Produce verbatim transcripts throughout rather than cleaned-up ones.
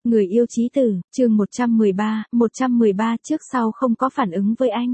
Người yêu chí tử, chương một trăm mười ba, một trăm mười ba trước sau không có phản ứng với anh.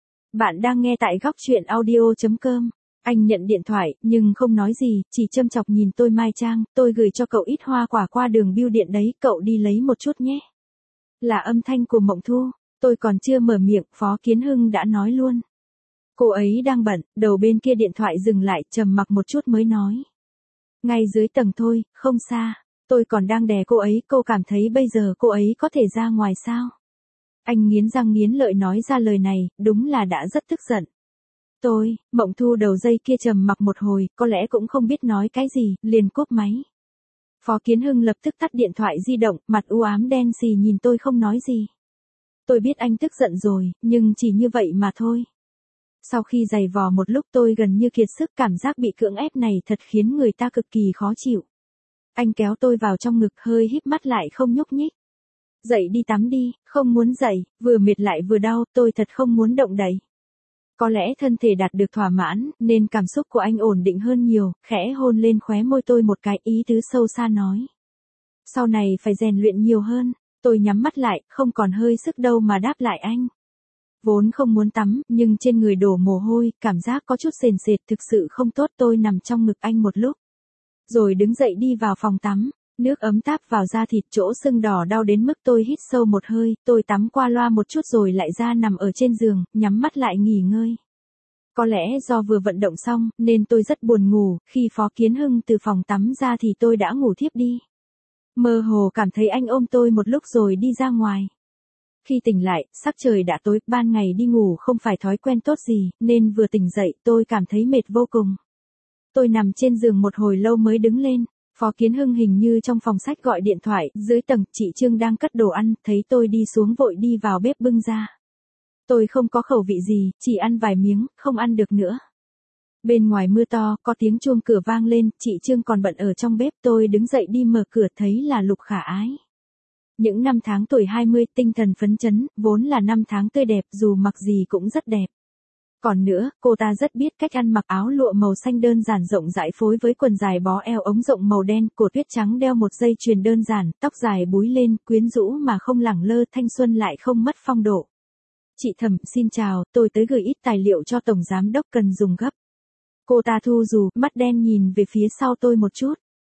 Bạn đang nghe tại góc truyện audio chấm com. Anh nhận điện thoại, nhưng không nói gì, chỉ châm chọc nhìn tôi. Mai Trang, tôi gửi cho cậu ít hoa quả qua đường bưu điện đấy, cậu đi lấy một chút nhé. Là âm thanh của Mộng Thu, tôi còn chưa mở miệng, Phó Kiến Hưng đã nói luôn. Cô ấy đang bận, đầu bên kia điện thoại dừng lại, trầm mặc một chút mới nói. Ngay dưới tầng thôi, không xa. Tôi còn đang đè cô ấy, cô cảm thấy bây giờ cô ấy có thể ra ngoài sao? Anh nghiến răng nghiến lợi nói ra lời này, đúng là đã rất tức giận. Tôi, Mộng Thu đầu dây kia trầm mặc một hồi, có lẽ cũng không biết nói cái gì, liền cúp máy. Phó Kiến Hưng lập tức tắt điện thoại di động, mặt u ám đen xì nhìn tôi không nói gì. Tôi biết anh tức giận rồi, nhưng chỉ như vậy mà thôi. Sau khi giày vò một lúc tôi gần như kiệt sức, cảm giác bị cưỡng ép này thật khiến người ta cực kỳ khó chịu. Anh kéo tôi vào trong ngực, hơi híp mắt lại không nhúc nhích. Dậy đi tắm đi. Không muốn dậy, vừa mệt lại vừa đau, tôi thật không muốn động đậy. Có lẽ thân thể đạt được thỏa mãn, nên cảm xúc của anh ổn định hơn nhiều, khẽ hôn lên khóe môi tôi một cái, ý tứ sâu xa nói. Sau này phải rèn luyện nhiều hơn. Tôi nhắm mắt lại, không còn hơi sức đâu mà đáp lại anh. Vốn không muốn tắm, nhưng trên người đổ mồ hôi, cảm giác có chút sền sệt, thực sự không tốt. Tôi nằm trong ngực anh một lúc. Rồi đứng dậy đi vào phòng tắm, nước ấm táp vào da thịt, chỗ sưng đỏ đau đến mức tôi hít sâu một hơi, tôi tắm qua loa một chút rồi lại ra nằm ở trên giường, nhắm mắt lại nghỉ ngơi. Có lẽ do vừa vận động xong, nên tôi rất buồn ngủ, khi Phó Kiến Hưng từ phòng tắm ra thì tôi đã ngủ thiếp đi. Mơ hồ cảm thấy anh ôm tôi một lúc rồi đi ra ngoài. Khi tỉnh lại, sắc trời đã tối, ban ngày đi ngủ không phải thói quen tốt gì, nên vừa tỉnh dậy tôi cảm thấy mệt vô cùng. Tôi nằm trên giường một hồi lâu mới đứng lên, Phó Kiến Hưng hình như trong phòng sách gọi điện thoại, dưới tầng, chị Trương đang cất đồ ăn, thấy tôi đi xuống vội đi vào bếp bưng ra. Tôi không có khẩu vị gì, chỉ ăn vài miếng, không ăn được nữa. Bên ngoài mưa to, có tiếng chuông cửa vang lên, chị Trương còn bận ở trong bếp, tôi đứng dậy đi mở cửa thấy là Lục Khả Ái. Những năm tháng tuổi hai mươi, tinh thần phấn chấn, vốn là năm tháng tươi đẹp, dù mặc gì cũng rất đẹp. Còn nữa, cô ta rất biết cách ăn, mặc áo lụa màu xanh đơn giản rộng rãi phối với quần dài bó eo ống rộng màu đen, cổ tuyết trắng đeo một dây chuyền đơn giản, tóc dài búi lên, quyến rũ mà không lẳng lơ, thanh xuân lại không mất phong độ. Chị Thẩm, xin chào, tôi tới gửi ít tài liệu cho Tổng Giám Đốc cần dùng gấp. Cô ta thu dù, mắt đen nhìn về phía sau tôi một chút.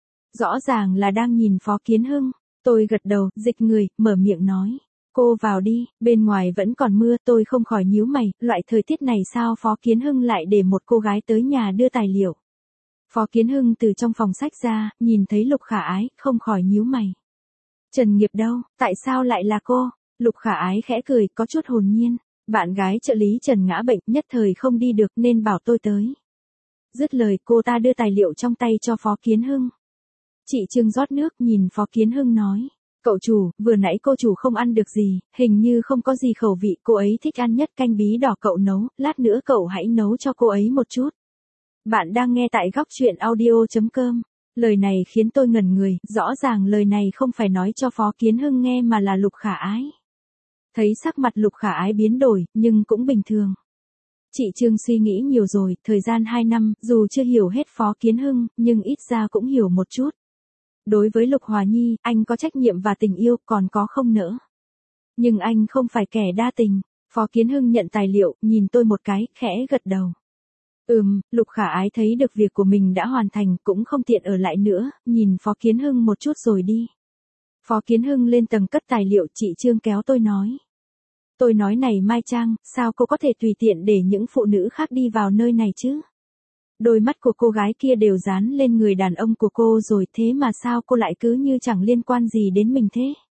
Rõ ràng là đang nhìn Phó Kiến Hưng. Tôi gật đầu, dịch người, mở miệng nói. Cô vào đi, bên ngoài vẫn còn mưa, tôi không khỏi nhíu mày, loại thời tiết này sao Phó Kiến Hưng lại để một cô gái tới nhà đưa tài liệu. Phó Kiến Hưng từ trong phòng sách ra, nhìn thấy Lục Khả Ái, không khỏi nhíu mày. Trần Nghiệp đâu, tại sao lại là cô? Lục Khả Ái khẽ cười, có chút hồn nhiên. Bạn gái trợ lý Trần ngã bệnh, nhất thời không đi được nên bảo tôi tới. Dứt lời cô ta đưa tài liệu trong tay cho Phó Kiến Hưng. Chị Trương rót nước, nhìn Phó Kiến Hưng nói. Cậu chủ, vừa nãy cô chủ không ăn được gì, hình như không có gì khẩu vị, cô ấy thích ăn nhất canh bí đỏ cậu nấu, lát nữa cậu hãy nấu cho cô ấy một chút. Bạn đang nghe tại góc truyện audio chấm com. Lời này khiến tôi ngẩn người, rõ ràng lời này không phải nói cho Phó Kiến Hưng nghe mà là Lục Khả Ái. Thấy sắc mặt Lục Khả Ái biến đổi, nhưng cũng bình thường. Chị Trương suy nghĩ nhiều rồi, thời gian hai năm, dù chưa hiểu hết Phó Kiến Hưng, nhưng ít ra cũng hiểu một chút. Đối với Lục Hòa Nhi, anh có trách nhiệm và tình yêu, còn có không nữa. Nhưng anh không phải kẻ đa tình. Phó Kiến Hưng nhận tài liệu, nhìn tôi một cái, khẽ gật đầu. Ừm, Lục Khả Ái thấy được việc của mình đã hoàn thành, cũng không tiện ở lại nữa, nhìn Phó Kiến Hưng một chút rồi đi. Phó Kiến Hưng lên tầng cất tài liệu, chị Trương kéo tôi nói. Tôi nói này Mai Trang, sao cô có thể tùy tiện để những phụ nữ khác đi vào nơi này chứ? Đôi mắt của cô gái kia đều dán lên người đàn ông của cô rồi, thế mà sao cô lại cứ như chẳng liên quan gì đến mình thế?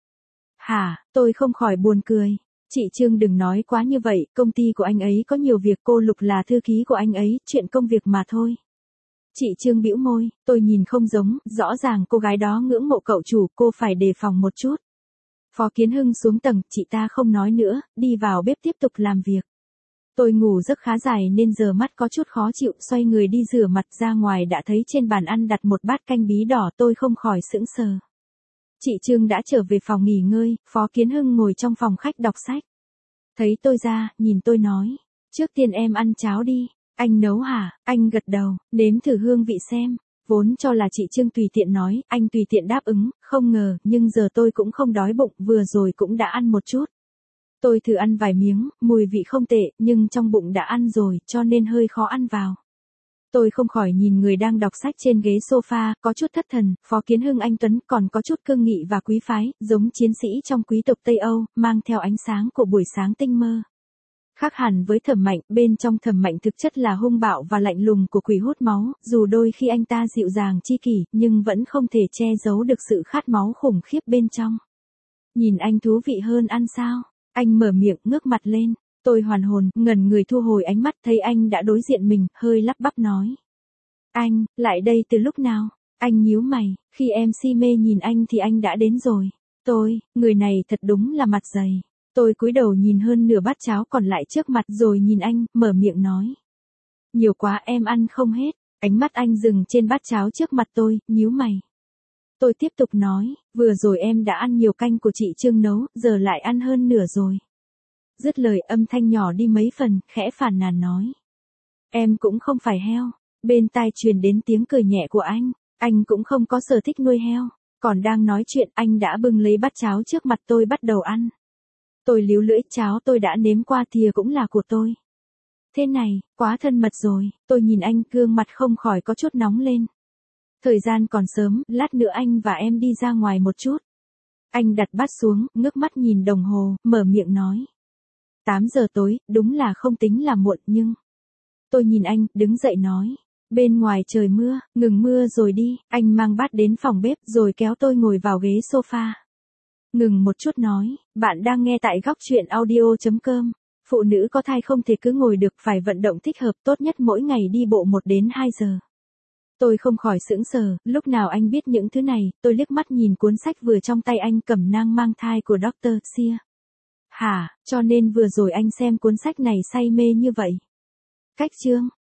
Hả, tôi không khỏi buồn cười. Chị Trương đừng nói quá như vậy, công ty của anh ấy có nhiều việc, cô Lục là thư ký của anh ấy, chuyện công việc mà thôi. Chị Trương bĩu môi, tôi nhìn không giống, rõ ràng cô gái đó ngưỡng mộ cậu chủ, cô phải đề phòng một chút. Phó Kiến Hưng xuống tầng, chị ta không nói nữa, đi vào bếp tiếp tục làm việc. Tôi ngủ giấc khá dài nên giờ mắt có chút khó chịu, xoay người đi rửa mặt, ra ngoài đã thấy trên bàn ăn đặt một bát canh bí đỏ, tôi không khỏi sững sờ. Chị Trương đã trở về phòng nghỉ ngơi, Phó Kiến Hưng ngồi trong phòng khách đọc sách. Thấy tôi ra, nhìn tôi nói, trước tiên em ăn cháo đi. Anh nấu hả? Anh gật đầu, nếm thử hương vị xem. vốn cho là chị Trương tùy tiện nói, anh tùy tiện đáp ứng, không ngờ, nhưng giờ tôi cũng không đói bụng, vừa rồi cũng đã ăn một chút. Tôi thử ăn vài miếng, mùi vị không tệ, nhưng trong bụng đã ăn rồi, cho nên hơi khó ăn vào. Tôi không khỏi nhìn người đang đọc sách trên ghế sofa, có chút thất thần, Phó Kiến Hưng anh Tuấn còn có chút cương nghị và quý phái, giống chiến sĩ trong quý tộc Tây Âu, mang theo ánh sáng của buổi sáng tinh mơ. Khác hẳn với Thẩm Mạnh, bên trong Thẩm Mạnh thực chất là hung bạo và lạnh lùng của quỷ hút máu, dù đôi khi anh ta dịu dàng chi kỷ, nhưng vẫn không thể che giấu được sự khát máu khủng khiếp bên trong. Nhìn anh thú vị hơn ăn sao? Anh mở miệng ngước mặt lên. Tôi hoàn hồn, ngẩn người thu hồi ánh mắt thấy anh đã đối diện mình, hơi lắp bắp nói. Anh, lại đây từ lúc nào? Anh nhíu mày, khi em si mê nhìn anh thì anh đã đến rồi. Tôi, người này thật đúng là mặt dày. Tôi cúi đầu nhìn hơn nửa bát cháo còn lại trước mặt rồi nhìn anh, mở miệng nói. Nhiều quá em ăn không hết. Ánh mắt anh dừng trên bát cháo trước mặt tôi, nhíu mày. Tôi tiếp tục nói, vừa rồi em đã ăn nhiều canh của chị Trương nấu, giờ lại ăn hơn nửa rồi. Dứt lời âm thanh nhỏ đi mấy phần, khẽ phàn nàn nói. Em cũng không phải heo. Bên tai truyền đến tiếng cười nhẹ của anh. Anh cũng không có sở thích nuôi heo. Còn đang nói chuyện anh đã bưng lấy bát cháo trước mặt tôi bắt đầu ăn. Tôi líu lưỡi, cháo tôi đã nếm qua thìa cũng là của tôi. Thế này, quá thân mật rồi. Tôi nhìn anh, gương mặt không khỏi có chút nóng lên. Thời gian còn sớm, lát nữa anh và em đi ra ngoài một chút. Anh đặt bát xuống, ngước mắt nhìn đồng hồ, mở miệng nói. tám giờ tối, đúng là không tính là muộn nhưng... Tôi nhìn anh, đứng dậy nói. Bên ngoài trời mưa, ngừng mưa rồi đi. Anh mang bát đến phòng bếp rồi kéo tôi ngồi vào ghế sofa. Ngừng một chút nói, bạn đang nghe tại góc truyện audio chấm com. Phụ nữ có thai không thể cứ ngồi được, phải vận động thích hợp, tốt nhất mỗi ngày đi bộ một đến hai giờ. Tôi không khỏi sững sờ, lúc nào anh biết những thứ này, tôi liếc mắt nhìn cuốn sách vừa trong tay anh cẩm nang mang thai của doctor Sear. Hả, cho nên vừa rồi anh xem cuốn sách này say mê như vậy. Cách chương,